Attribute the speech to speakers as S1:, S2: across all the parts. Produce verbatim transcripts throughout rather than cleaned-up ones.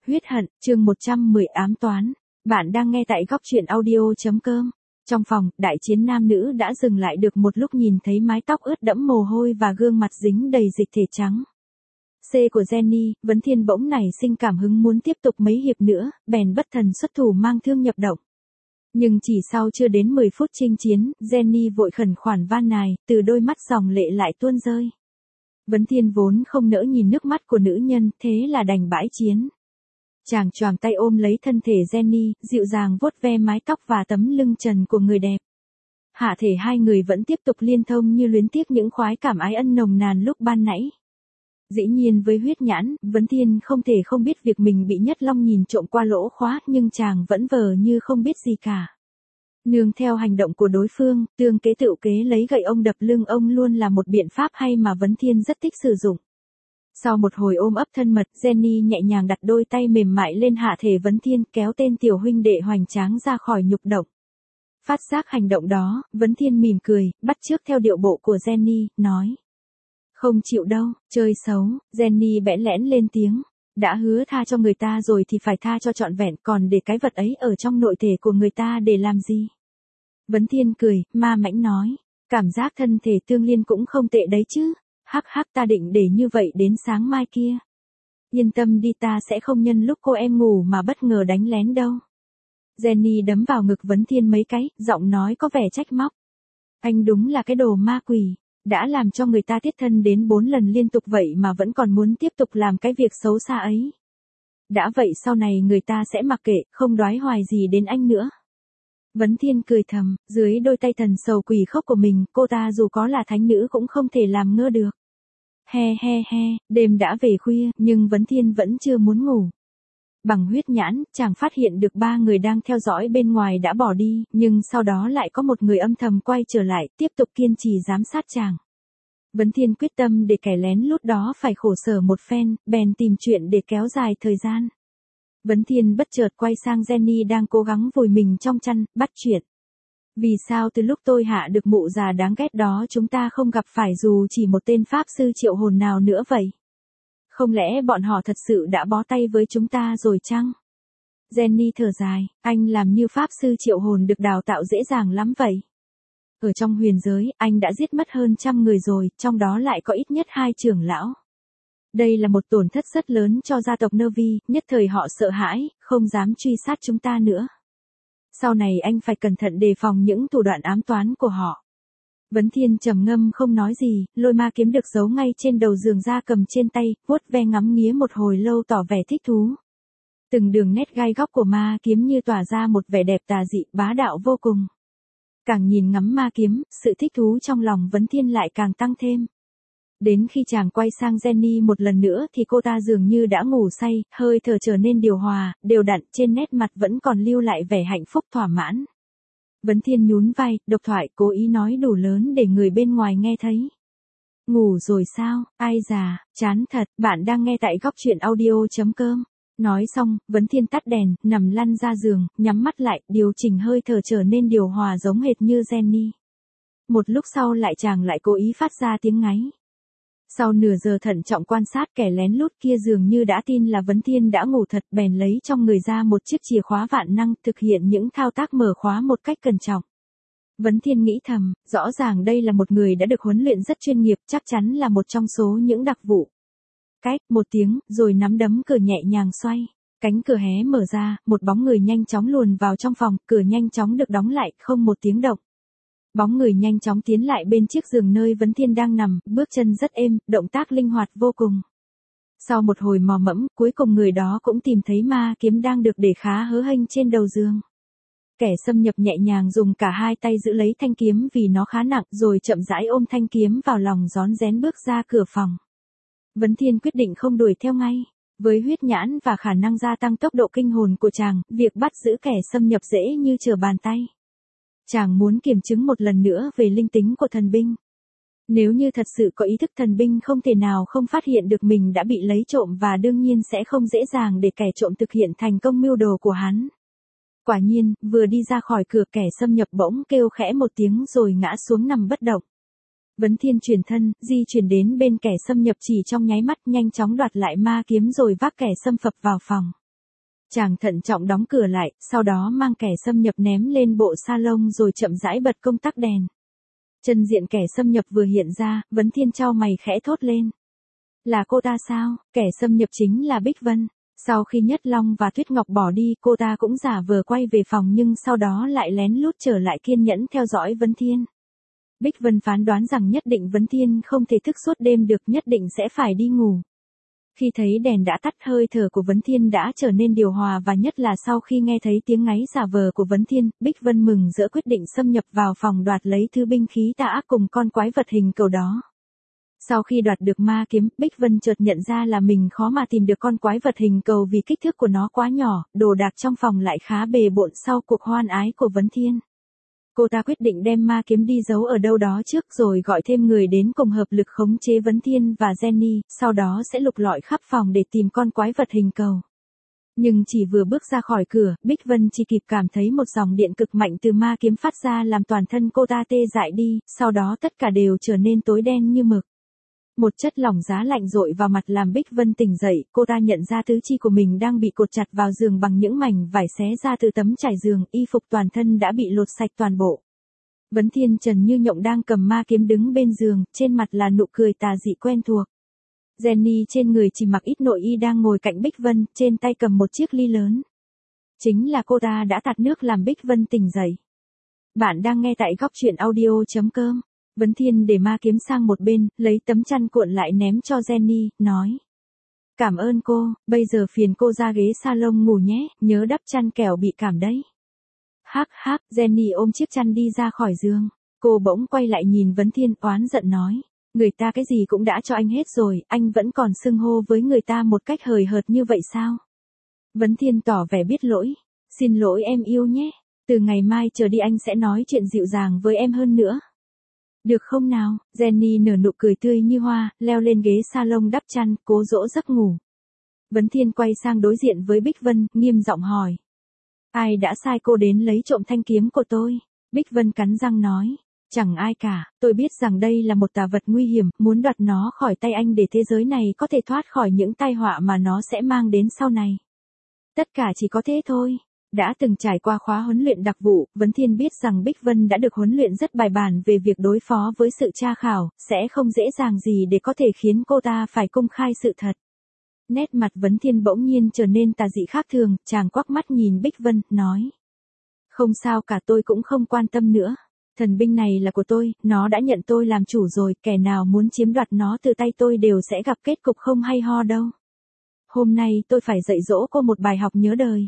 S1: Huyết hận, chương một trăm mười ám toán. Bạn đang nghe tại góc truyện audio.com. Trong phòng, đại chiến nam nữ đã dừng lại được một lúc nhìn thấy mái tóc ướt đẫm mồ hôi và gương mặt dính đầy dịch thể trắng. C của Jenny, Vấn Thiên bỗng nảy sinh cảm hứng muốn tiếp tục mấy hiệp nữa, bèn bất thần xuất thủ mang thương nhập động. Nhưng chỉ sau chưa đến mười phút chinh chiến, Jenny vội khẩn khoản van nài, từ đôi mắt dòng lệ lại tuôn rơi. Vấn Thiên vốn không nỡ nhìn nước mắt của nữ nhân, thế là đành bãi chiến. Chàng choàng tay ôm lấy thân thể Jenny, dịu dàng vuốt ve mái tóc và tấm lưng trần của người đẹp. Hạ thể hai người vẫn tiếp tục liên thông như luyến tiếc những khoái cảm ái ân nồng nàn lúc ban nãy. Dĩ nhiên với huyết nhãn, Vấn Thiên không thể không biết việc mình bị Nhất Long nhìn trộm qua lỗ khóa, nhưng chàng vẫn vờ như không biết gì cả. Nương theo hành động của đối phương, tương kế tựu kế lấy gậy ông đập lưng ông luôn là một biện pháp hay mà Vấn Thiên rất thích sử dụng. Sau một hồi ôm ấp thân mật, Jenny nhẹ nhàng đặt đôi tay mềm mại lên hạ thể Vấn Thiên, kéo tên tiểu huynh đệ hoành tráng ra khỏi nhục động. Phát giác hành động đó, Vấn Thiên mỉm cười, bắt chước theo điệu bộ của Jenny, nói. Không chịu đâu, chơi xấu. Jenny bẽn lẽn lên tiếng. Đã hứa tha cho người ta rồi thì phải tha cho trọn vẹn, còn để cái vật ấy ở trong nội thể của người ta để làm gì? Vấn Thiên cười, ma mãnh nói. Cảm giác thân thể tương liên cũng không tệ đấy chứ. Hắc hắc, ta định để như vậy đến sáng mai kia. Yên tâm đi, ta sẽ không nhân lúc cô em ngủ mà bất ngờ đánh lén đâu. Jenny đấm vào ngực Vấn Thiên mấy cái, giọng nói có vẻ trách móc. Anh đúng là cái đồ ma quỷ. Đã làm cho người ta tiết thân đến bốn lần liên tục vậy mà vẫn còn muốn tiếp tục làm cái việc xấu xa ấy. Đã vậy sau này người ta sẽ mặc kệ, không đoái hoài gì đến anh nữa. Vấn Thiên cười thầm, dưới đôi tay thần sầu quỷ khốc của mình, cô ta dù có là thánh nữ cũng không thể làm ngơ được. He he he, đêm đã về khuya, nhưng Vấn Thiên vẫn chưa muốn ngủ. Bằng huyết nhãn, chàng phát hiện được ba người đang theo dõi bên ngoài đã bỏ đi, nhưng sau đó lại có một người âm thầm quay trở lại, tiếp tục kiên trì giám sát chàng. Vấn Thiên quyết tâm để kẻ lén lút đó phải khổ sở một phen, bèn tìm chuyện để kéo dài thời gian. Vấn Thiên bất chợt quay sang Jenny đang cố gắng vùi mình trong chăn, bắt chuyện. Vì sao từ lúc tôi hạ được mụ già đáng ghét đó chúng ta không gặp phải dù chỉ một tên pháp sư triệu hồn nào nữa vậy? Không lẽ bọn họ thật sự đã bó tay với chúng ta rồi chăng? Jenny thở dài, anh làm như pháp sư triệu hồn được đào tạo dễ dàng lắm vậy. Ở trong huyền giới, anh đã giết mất hơn trăm người rồi, trong đó lại có ít nhất hai trưởng lão. Đây là một tổn thất rất lớn cho gia tộc Nervi, nhất thời họ sợ hãi, không dám truy sát chúng ta nữa. Sau này anh phải cẩn thận đề phòng những thủ đoạn ám toán của họ. Vấn Thiên trầm ngâm không nói gì, lôi ma kiếm được giấu ngay trên đầu giường ra cầm trên tay, vuốt ve ngắm nghía một hồi lâu tỏ vẻ thích thú. Từng đường nét gai góc của ma kiếm như tỏa ra một vẻ đẹp tà dị, bá đạo vô cùng. Càng nhìn ngắm ma kiếm, sự thích thú trong lòng Vấn Thiên lại càng tăng thêm. Đến khi chàng quay sang Jenny một lần nữa thì cô ta dường như đã ngủ say, hơi thở trở nên điều hòa, đều đặn, trên nét mặt vẫn còn lưu lại vẻ hạnh phúc thỏa mãn. Vấn Thiên nhún vai, độc thoại, cố ý nói đủ lớn để người bên ngoài nghe thấy. Ngủ rồi sao, ai già, chán thật, bạn đang nghe tại góc truyện audio.com. Nói xong, Vấn Thiên tắt đèn, nằm lăn ra giường, nhắm mắt lại, điều chỉnh hơi thở trở nên điều hòa giống hệt như Jenny. Một lúc sau lại chàng lại cố ý phát ra tiếng ngáy. Sau nửa giờ thận trọng quan sát, kẻ lén lút kia dường như đã tin là Vấn Thiên đã ngủ thật, bèn lấy trong người ra một chiếc chìa khóa vạn năng, thực hiện những thao tác mở khóa một cách cẩn trọng. Vấn Thiên nghĩ thầm, rõ ràng đây là một người đã được huấn luyện rất chuyên nghiệp, chắc chắn là một trong số những đặc vụ. Cách, một tiếng, rồi nắm đấm cửa nhẹ nhàng xoay. Cánh cửa hé mở ra, một bóng người nhanh chóng luồn vào trong phòng, cửa nhanh chóng được đóng lại, không một tiếng động. Bóng người nhanh chóng tiến lại bên chiếc giường nơi Vấn Thiên đang nằm, bước chân rất êm, động tác linh hoạt vô cùng. Sau một hồi mò mẫm, cuối cùng người đó cũng tìm thấy ma kiếm đang được để khá hớ hênh trên đầu giường. Kẻ xâm nhập nhẹ nhàng dùng cả hai tay giữ lấy thanh kiếm vì nó khá nặng, rồi chậm rãi ôm thanh kiếm vào lòng rón rén bước ra cửa phòng. Vấn Thiên quyết định không đuổi theo ngay. Với huyết nhãn và khả năng gia tăng tốc độ kinh hồn của chàng, việc bắt giữ kẻ xâm nhập dễ như trở bàn tay. Chàng muốn kiểm chứng một lần nữa về linh tính của thần binh. Nếu như thật sự có ý thức, thần binh không thể nào không phát hiện được mình đã bị lấy trộm và đương nhiên sẽ không dễ dàng để kẻ trộm thực hiện thành công mưu đồ của hắn. Quả nhiên, vừa đi ra khỏi cửa, kẻ xâm nhập bỗng kêu khẽ một tiếng rồi ngã xuống nằm bất động. Vấn Thiên chuyển thân, di chuyển đến bên kẻ xâm nhập chỉ trong nháy mắt, nhanh chóng đoạt lại ma kiếm rồi vác kẻ xâm phập vào phòng. Chàng thận trọng đóng cửa lại, sau đó mang kẻ xâm nhập ném lên bộ salon rồi chậm rãi bật công tắc đèn. Chân diện kẻ xâm nhập vừa hiện ra, Vấn Thiên chau mày khẽ thốt lên. Là cô ta sao? Kẻ xâm nhập chính là Bích Vân. Sau khi Nhất Long và Tuyết Ngọc bỏ đi, cô ta cũng giả vờ quay về phòng nhưng sau đó lại lén lút trở lại kiên nhẫn theo dõi Vấn Thiên. Bích Vân phán đoán rằng nhất định Vấn Thiên không thể thức suốt đêm được, nhất định sẽ phải đi ngủ. Khi thấy đèn đã tắt, hơi thở của Vấn Thiên đã trở nên điều hòa, và nhất là sau khi nghe thấy tiếng ngáy giả vờ của Vấn Thiên, Bích Vân mừng rỡ quyết định xâm nhập vào phòng đoạt lấy thứ binh khí tà ác cùng con quái vật hình cầu đó. Sau khi đoạt được ma kiếm, Bích Vân chợt nhận ra là mình khó mà tìm được con quái vật hình cầu vì kích thước của nó quá nhỏ, đồ đạc trong phòng lại khá bề bộn sau cuộc hoan ái của Vấn Thiên. Cô ta quyết định đem ma kiếm đi giấu ở đâu đó trước rồi gọi thêm người đến cùng hợp lực khống chế Vấn Thiên và Jenny, sau đó sẽ lục lọi khắp phòng để tìm con quái vật hình cầu. Nhưng chỉ vừa bước ra khỏi cửa, Bích Vân chỉ kịp cảm thấy một dòng điện cực mạnh từ ma kiếm phát ra làm toàn thân cô ta tê dại đi, sau đó tất cả đều trở nên tối đen như mực. Một chất lỏng giá lạnh dội vào mặt làm Bích Vân tỉnh dậy, cô ta nhận ra tứ chi của mình đang bị cột chặt vào giường bằng những mảnh vải xé ra từ tấm trải giường, y phục toàn thân đã bị lột sạch toàn bộ. Vấn Thiên trần như nhộng đang cầm ma kiếm đứng bên giường, trên mặt là nụ cười tà dị quen thuộc. Jenny trên người chỉ mặc ít nội y đang ngồi cạnh Bích Vân, trên tay cầm một chiếc ly lớn. Chính là cô ta đã tạt nước làm Bích Vân tỉnh dậy. Bạn đang nghe tại góc truyện audio chấm com. Vấn Thiên để ma kiếm sang một bên, lấy tấm chăn cuộn lại ném cho Jenny, nói. Cảm ơn cô, bây giờ phiền cô ra ghế salon ngủ nhé, nhớ đắp chăn kẻo bị cảm đấy. Hắc hắc, Jenny ôm chiếc chăn đi ra khỏi giường. Cô bỗng quay lại nhìn Vấn Thiên oán giận nói. Người ta cái gì cũng đã cho anh hết rồi, anh vẫn còn xưng hô với người ta một cách hời hợt như vậy sao? Vấn Thiên tỏ vẻ biết lỗi. Xin lỗi em yêu nhé, từ ngày mai trở đi anh sẽ nói chuyện dịu dàng với em hơn nữa. Được không nào? Jenny nở nụ cười tươi như hoa, leo lên ghế salon đắp chăn, cố dỗ giấc ngủ. Vấn Thiên quay sang đối diện với Bích Vân, nghiêm giọng hỏi. Ai đã sai cô đến lấy trộm thanh kiếm của tôi? Bích Vân cắn răng nói. Chẳng ai cả, tôi biết rằng đây là một tà vật nguy hiểm, muốn đoạt nó khỏi tay anh để thế giới này có thể thoát khỏi những tai họa mà nó sẽ mang đến sau này. Tất cả chỉ có thế thôi. Đã từng trải qua khóa huấn luyện đặc vụ, Vấn Thiên biết rằng Bích Vân đã được huấn luyện rất bài bản về việc đối phó với sự tra khảo, sẽ không dễ dàng gì để có thể khiến cô ta phải công khai sự thật. Nét mặt Vấn Thiên bỗng nhiên trở nên tà dị khác thường, chàng quắc mắt nhìn Bích Vân, nói. Không sao cả, tôi cũng không quan tâm nữa. Thần binh này là của tôi, nó đã nhận tôi làm chủ rồi, kẻ nào muốn chiếm đoạt nó từ tay tôi đều sẽ gặp kết cục không hay ho đâu. Hôm nay tôi phải dạy dỗ cô một bài học nhớ đời.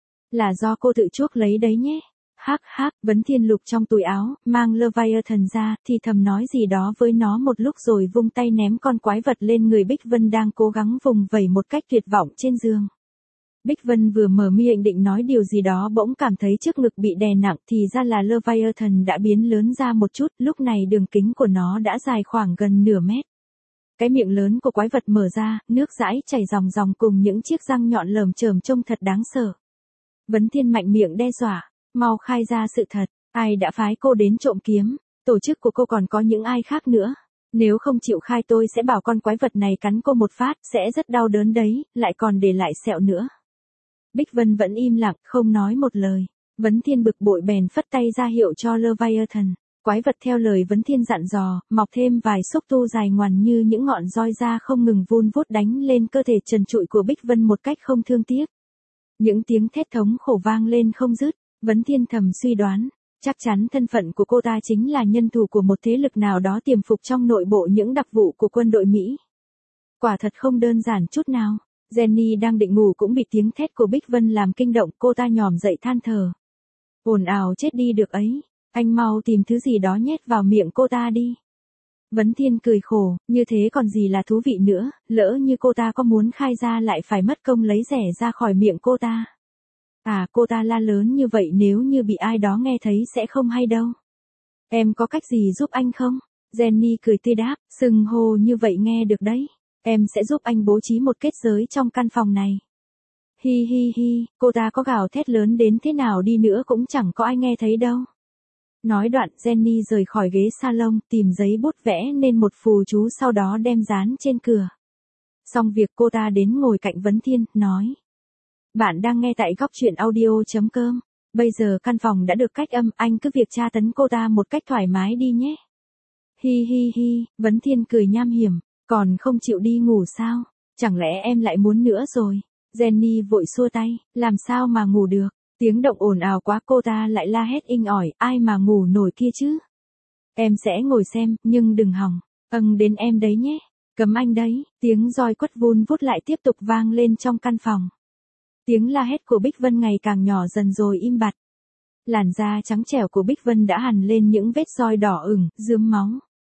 S1: Là do cô tự chuốc lấy đấy nhé. Hắc hắc, Vấn Thiên lục trong túi áo, mang Leviathan ra, thì thầm nói gì đó với nó một lúc rồi vung tay ném con quái vật lên người Bích Vân đang cố gắng vùng vẫy một cách tuyệt vọng trên giường. Bích Vân vừa mở miệng định nói điều gì đó bỗng cảm thấy trước ngực bị đè nặng, thì ra là Leviathan đã biến lớn ra một chút, lúc này đường kính của nó đã dài khoảng gần nửa mét. Cái miệng lớn của quái vật mở ra, nước dãi chảy ròng ròng cùng những chiếc răng nhọn lởm chởm trông thật đáng sợ. Vấn Thiên mạnh miệng đe dọa, mau khai ra sự thật, ai đã phái cô đến trộm kiếm, tổ chức của cô còn có những ai khác nữa. Nếu không chịu khai tôi sẽ bảo con quái vật này cắn cô một phát, sẽ rất đau đớn đấy, lại còn để lại sẹo nữa. Bích Vân vẫn im lặng, không nói một lời. Vấn Thiên bực bội bèn phất tay ra hiệu cho Leviathan. Quái vật theo lời Vấn Thiên dặn dò, mọc thêm vài xúc tu dài ngoằn như những ngọn roi da không ngừng vun vút đánh lên cơ thể trần trụi của Bích Vân một cách không thương tiếc. Những tiếng thét thống khổ vang lên không dứt. Vấn Thiên thầm suy đoán, chắc chắn thân phận của cô ta chính là nhân thủ của một thế lực nào đó tiềm phục trong nội bộ những đặc vụ của quân đội Mỹ. Quả thật không đơn giản chút nào. Jenny đang định ngủ cũng bị tiếng thét của Bích Vân làm kinh động, cô ta nhòm dậy than thở. Ồn ào chết đi được ấy, anh mau tìm thứ gì đó nhét vào miệng cô ta đi. Vấn Thiên cười khổ, như thế còn gì là thú vị nữa, lỡ như cô ta có muốn khai ra lại phải mất công lấy rẻ ra khỏi miệng cô ta. À, cô ta la lớn như vậy nếu như bị ai đó nghe thấy sẽ không hay đâu. Em có cách gì giúp anh không? Jenny cười tươi đáp, xưng hô như vậy nghe được đấy. Em sẽ giúp anh bố trí một kết giới trong căn phòng này. Hi hi hi, cô ta có gào thét lớn đến thế nào đi nữa cũng chẳng có ai nghe thấy đâu. Nói đoạn, Jenny rời khỏi ghế salon, tìm giấy bút vẽ nên một phù chú sau đó đem dán trên cửa. Xong việc cô ta đến ngồi cạnh Vấn Thiên, nói. Bạn đang nghe tại góc chuyện audio chấm com. Bây giờ căn phòng đã được cách âm, anh cứ việc tra tấn cô ta một cách thoải mái đi nhé. Hi hi hi, Vấn Thiên cười nham hiểm, còn không chịu đi ngủ sao? Chẳng lẽ em lại muốn nữa rồi? Jenny vội xua tay, làm sao mà ngủ được? Tiếng động ồn ào quá, cô ta lại la hét inh ỏi, ai mà ngủ nổi kia chứ? Em sẽ ngồi xem, nhưng đừng hòng. Âng đến em đấy nhé. Cấm anh đấy. Tiếng roi quất vun vút lại tiếp tục vang lên trong căn phòng. Tiếng la hét của Bích Vân ngày càng nhỏ dần rồi im bặt. Làn da trắng trẻo của Bích Vân đã hằn lên những vết roi đỏ ửng, rướm máu.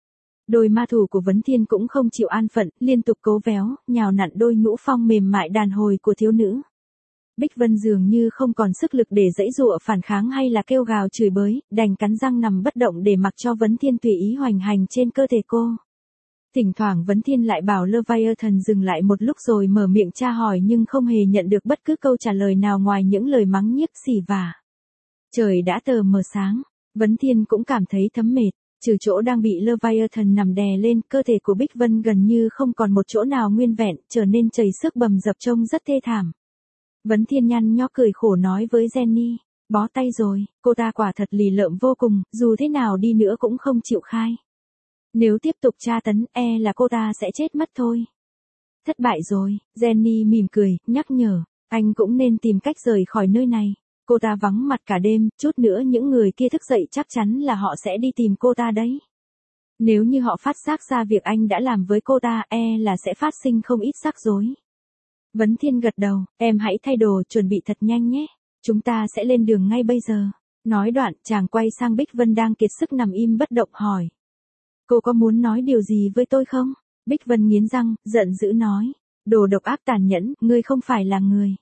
S1: Đôi ma thủ của Vấn Thiên cũng không chịu an phận, liên tục cố véo, nhào nặn đôi nhũ phong mềm mại đàn hồi của thiếu nữ. Bích Vân dường như không còn sức lực để giãy giụa phản kháng hay là kêu gào chửi bới, đành cắn răng nằm bất động để mặc cho Vấn Thiên tùy ý hoành hành trên cơ thể cô. Thỉnh thoảng Vấn Thiên lại bảo Leviathan dừng lại một lúc rồi mở miệng tra hỏi, nhưng không hề nhận được bất cứ câu trả lời nào ngoài những lời mắng nhiếc xỉ vả. Trời đã tờ mờ sáng, Vấn Thiên cũng cảm thấy thấm mệt, trừ chỗ đang bị Leviathan nằm đè lên, cơ thể của Bích Vân gần như không còn một chỗ nào nguyên vẹn, trở nên chảy xước bầm dập trông rất thê thảm. Vấn Thiên nhăn nhó cười khổ nói với Jenny, bó tay rồi, cô ta quả thật lì lợm vô cùng, dù thế nào đi nữa cũng không chịu khai. Nếu tiếp tục tra tấn, e là cô ta sẽ chết mất thôi. Thất bại rồi, Jenny mỉm cười, nhắc nhở, anh cũng nên tìm cách rời khỏi nơi này. Cô ta vắng mặt cả đêm, chút nữa những người kia thức dậy chắc chắn là họ sẽ đi tìm cô ta đấy. Nếu như họ phát giác ra việc anh đã làm với cô ta, e là sẽ phát sinh không ít rắc rối. Vấn Thiên gật đầu, em hãy thay đồ chuẩn bị thật nhanh nhé. Chúng ta sẽ lên đường ngay bây giờ. Nói đoạn, chàng quay sang Bích Vân đang kiệt sức nằm im bất động hỏi. Cô có muốn nói điều gì với tôi không? Bích Vân nghiến răng, giận dữ nói. Đồ độc ác tàn nhẫn, ngươi không phải là người.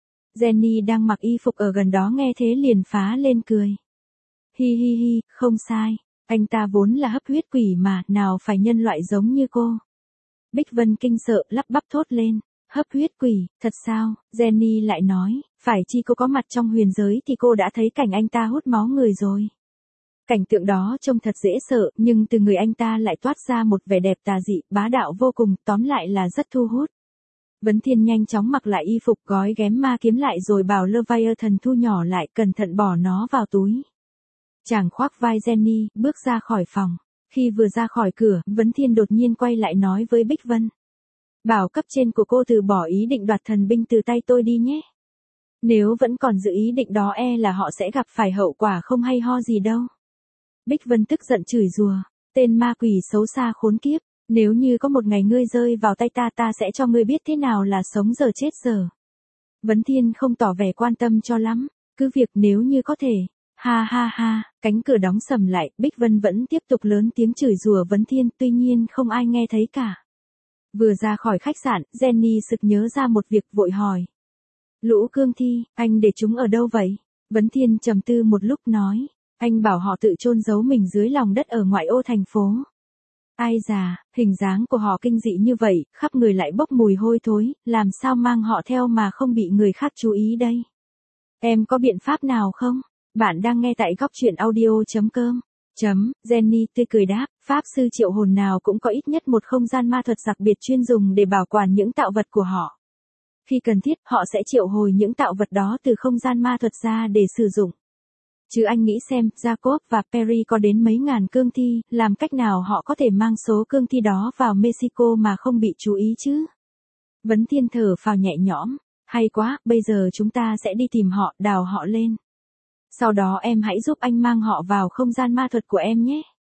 S1: Jenny đang mặc y phục ở gần đó nghe thế liền phá lên cười. Hi hi hi, không sai. Anh ta vốn là hấp huyết quỷ mà, nào phải nhân loại giống như cô. Bích Vân kinh sợ, lắp bắp thốt lên. Hấp huyết quỷ, thật sao? Jenny lại nói, phải chi cô có mặt trong huyền giới thì cô đã thấy cảnh anh ta hút máu người rồi. Cảnh tượng đó trông thật dễ sợ, nhưng từ người anh ta lại toát ra một vẻ đẹp tà dị, bá đạo vô cùng, tóm lại là rất thu hút. Vấn Thiên nhanh chóng mặc lại y phục, gói ghém ma kiếm lại rồi bảo Leviathan thu nhỏ lại, cẩn thận bỏ nó vào túi. Chàng khoác vai Jenny, bước ra khỏi phòng. Khi vừa ra khỏi cửa, Vấn Thiên đột nhiên quay lại nói với Bích Vân. Bảo cấp trên của cô từ bỏ ý định đoạt thần binh từ tay tôi đi nhé. Nếu vẫn còn giữ ý định đó e là họ sẽ gặp phải hậu quả không hay ho gì đâu. Bích Vân tức giận chửi rủa, tên ma quỷ xấu xa khốn kiếp, nếu như có một ngày ngươi rơi vào tay ta ta sẽ cho ngươi biết thế nào là sống giờ chết giờ. Vấn Thiên không tỏ vẻ quan tâm cho lắm, cứ việc nếu như có thể. Ha ha ha, cánh cửa đóng sầm lại, Bích Vân vẫn tiếp tục lớn tiếng chửi rủa Vấn Thiên, tuy nhiên không ai nghe thấy cả. Vừa ra khỏi khách sạn, Jenny sực nhớ ra một việc vội hỏi. Lũ cương thi, anh để chúng ở đâu vậy? Vấn Thiên trầm tư một lúc nói. Anh bảo họ tự chôn giấu mình dưới lòng đất ở ngoại ô thành phố. Ai già, hình dáng của họ kinh dị như vậy, khắp người lại bốc mùi hôi thối, làm sao mang họ theo mà không bị người khác chú ý đây? Em có biện pháp nào không? Bạn đang nghe tại góc chuyện audio chấm com. Chấm, Jenny tươi cười đáp, pháp sư triệu hồn nào cũng có ít nhất một không gian ma thuật đặc biệt chuyên dùng để bảo quản những tạo vật của họ. Khi cần thiết, họ sẽ triệu hồi những tạo vật đó từ không gian ma thuật ra để sử dụng. Chứ anh nghĩ xem, Jacob và Perry có đến mấy ngàn cương thi, làm cách nào họ có thể mang số cương thi đó vào Mexico mà không bị chú ý chứ? Vấn Thiên thở phào nhẹ nhõm, hay quá, bây giờ chúng ta sẽ đi tìm họ, đào họ lên. Sau đó em hãy giúp anh mang họ vào không gian ma thuật của em nhé.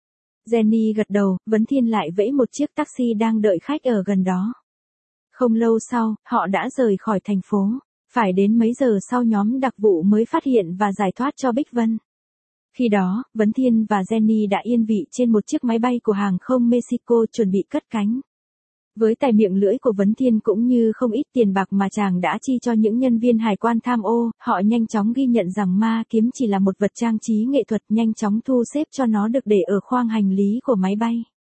S1: Jenny gật đầu, Vấn Thiên lại vẫy một chiếc taxi đang đợi khách ở gần đó. Không lâu sau, họ đã rời khỏi thành phố. Phải đến mấy giờ sau nhóm đặc vụ mới phát hiện và giải thoát cho Bích Vân. Khi đó, Vấn Thiên và Jenny đã yên vị trên một chiếc máy bay của hàng không Mexico chuẩn bị cất cánh. Với tài miệng lưỡi của Vấn Thiên cũng như không ít tiền bạc mà chàng đã chi cho những nhân viên hải quan tham ô, họ nhanh chóng ghi nhận rằng ma kiếm chỉ là một vật trang trí nghệ thuật, nhanh chóng thu xếp cho nó được để ở khoang hành lý của máy bay.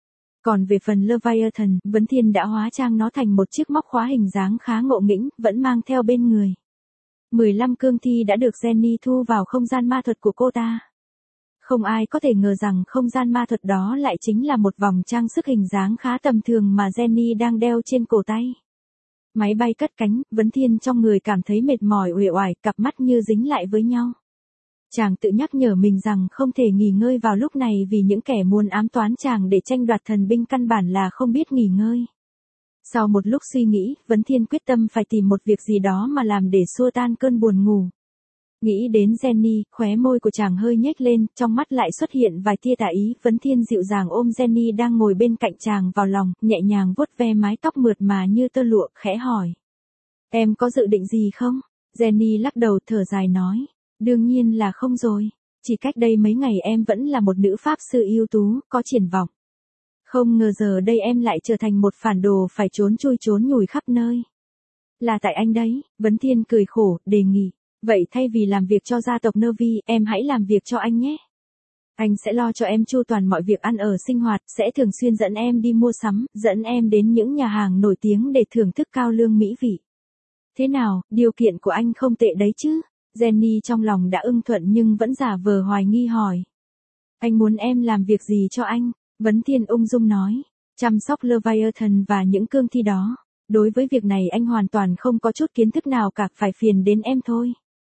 S1: Còn về phần Leviathan, Vấn Thiên đã hóa trang nó thành một chiếc móc khóa hình dáng khá ngộ nghĩnh, vẫn mang theo bên người. mười lăm cương thi đã được Jenny thu vào không gian ma thuật của cô ta. Không ai có thể ngờ rằng không gian ma thuật đó lại chính là một vòng trang sức hình dáng khá tầm thường mà Jenny đang đeo trên cổ tay. Máy bay cất cánh, Vấn Thiên trong người cảm thấy mệt mỏi uể oải, cặp mắt như dính lại với nhau. Chàng tự nhắc nhở mình rằng không thể nghỉ ngơi vào lúc này vì những kẻ muốn ám toán chàng để tranh đoạt thần binh căn bản là không biết nghỉ ngơi. Sau một lúc suy nghĩ, Vấn Thiên quyết tâm phải tìm một việc gì đó mà làm để xua tan cơn buồn ngủ. Nghĩ đến Jenny, khóe môi của chàng hơi nhếch lên, trong mắt lại xuất hiện vài tia tà ý. Vấn Thiên dịu dàng ôm Jenny đang ngồi bên cạnh chàng vào lòng, nhẹ nhàng vuốt ve mái tóc mượt mà như tơ lụa, khẽ hỏi. Em có dự định gì không? Jenny lắc đầu thở dài nói. Đương nhiên là không rồi. Chỉ cách đây mấy ngày em vẫn là một nữ pháp sư ưu tú, có triển vọng. Không ngờ giờ đây em lại trở thành một phản đồ phải trốn chui trốn nhủi khắp nơi. Là tại anh đấy, Vấn Thiên cười khổ, đề nghị. Vậy thay vì làm việc cho gia tộc Nervi, em hãy làm việc cho anh nhé. Anh sẽ lo cho em chu toàn mọi việc ăn ở sinh hoạt, sẽ thường xuyên dẫn em đi mua sắm, dẫn em đến những nhà hàng nổi tiếng để thưởng thức cao lương mỹ vị. Thế nào, điều kiện của anh không tệ đấy chứ? Jenny trong lòng đã ưng thuận nhưng vẫn giả vờ hoài nghi hỏi. Anh muốn em làm việc gì cho anh? Vấn Thiên ung dung nói. Chăm sóc Leviathan và những cương thi đó. Đối với việc này anh hoàn toàn không có chút kiến thức nào cả, phải phiền đến em thôi.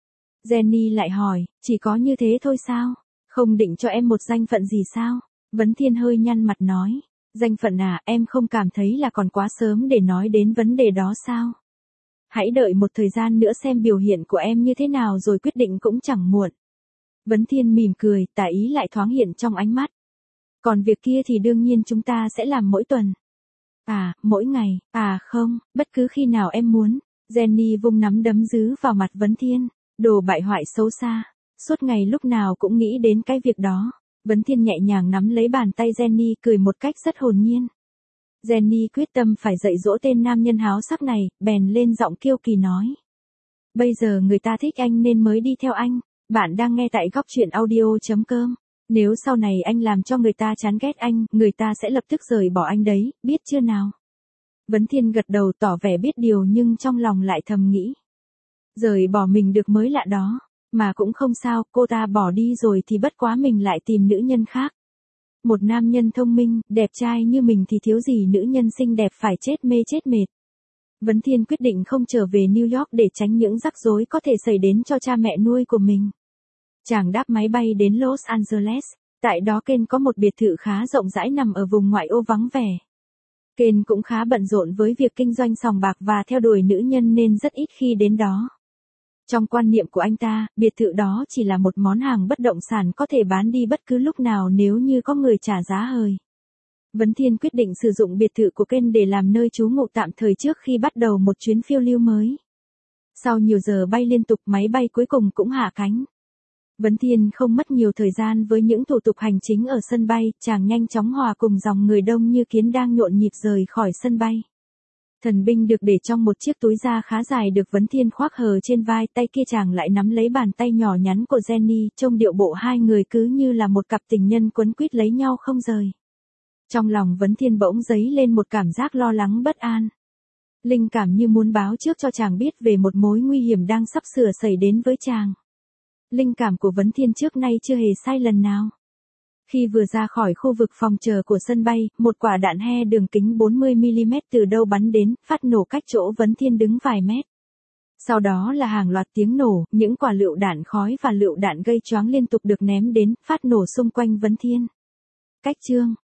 S1: Jenny lại hỏi, chỉ có như thế thôi sao? Không định cho em một danh phận gì sao? Vấn Thiên hơi nhăn mặt nói. Danh phận à, em không cảm thấy là còn quá sớm để nói đến vấn đề đó sao? Hãy đợi một thời gian nữa xem biểu hiện của em như thế nào rồi quyết định cũng chẳng muộn. Vấn Thiên mỉm cười, tà ý lại thoáng hiện trong ánh mắt. Còn việc kia thì đương nhiên chúng ta sẽ làm mỗi tuần. À, mỗi ngày, à không, bất cứ khi nào em muốn. Jenny vung nắm đấm dứ vào mặt Vấn Thiên. Đồ bại hoại xấu xa. Suốt ngày lúc nào cũng nghĩ đến cái việc đó. Vấn Thiên nhẹ nhàng nắm lấy bàn tay Jenny cười một cách rất hồn nhiên. Jenny quyết tâm phải dạy dỗ tên nam nhân háo sắc này, bèn lên giọng kiêu kỳ nói. Bây giờ người ta thích anh nên mới đi theo anh. Bạn đang nghe tại góc truyện audio chấm com. Nếu sau này anh làm cho người ta chán ghét anh, người ta sẽ lập tức rời bỏ anh đấy, biết chưa nào? Vấn Thiên gật đầu tỏ vẻ biết điều nhưng trong lòng lại thầm nghĩ. Rời bỏ mình được mới lạ đó, mà cũng không sao, cô ta bỏ đi rồi thì bất quá mình lại tìm nữ nhân khác. Một nam nhân thông minh, đẹp trai như mình thì thiếu gì nữ nhân xinh đẹp phải chết mê chết mệt. Vấn Thiên quyết định không trở về New York để tránh những rắc rối có thể xảy đến cho cha mẹ nuôi của mình. Chàng đáp máy bay đến Los Angeles, tại đó Ken có một biệt thự khá rộng rãi nằm ở vùng ngoại ô vắng vẻ. Ken cũng khá bận rộn với việc kinh doanh sòng bạc và theo đuổi nữ nhân nên rất ít khi đến đó. Trong quan niệm của anh ta, biệt thự đó chỉ là một món hàng bất động sản có thể bán đi bất cứ lúc nào nếu như có người trả giá hời. Vấn Thiên quyết định sử dụng biệt thự của Ken để làm nơi trú ngụ tạm thời trước khi bắt đầu một chuyến phiêu lưu mới. Sau nhiều giờ bay liên tục, máy bay cuối cùng cũng hạ cánh. Vấn Thiên không mất nhiều thời gian với những thủ tục hành chính ở sân bay, chàng nhanh chóng hòa cùng dòng người đông như kiến đang nhộn nhịp rời khỏi sân bay. Thần binh được để trong một chiếc túi da khá dài được Vấn Thiên khoác hờ trên vai, tay kia chàng lại nắm lấy bàn tay nhỏ nhắn của Jenny, trông điệu bộ hai người cứ như là một cặp tình nhân quấn quýt lấy nhau không rời. Trong lòng Vấn Thiên bỗng dấy lên một cảm giác lo lắng bất an. Linh cảm như muốn báo trước cho chàng biết về một mối nguy hiểm đang sắp sửa xảy đến với chàng. Linh cảm của Vấn Thiên trước nay chưa hề sai lần nào. Khi vừa ra khỏi khu vực phòng chờ của sân bay, một quả đạn he đường kính bốn mươi mi li mét từ đâu bắn đến, phát nổ cách chỗ Vấn Thiên đứng vài mét. Sau đó là hàng loạt tiếng nổ, những quả lựu đạn khói và lựu đạn gây choáng liên tục được ném đến, phát nổ xung quanh Vấn Thiên. Cách chương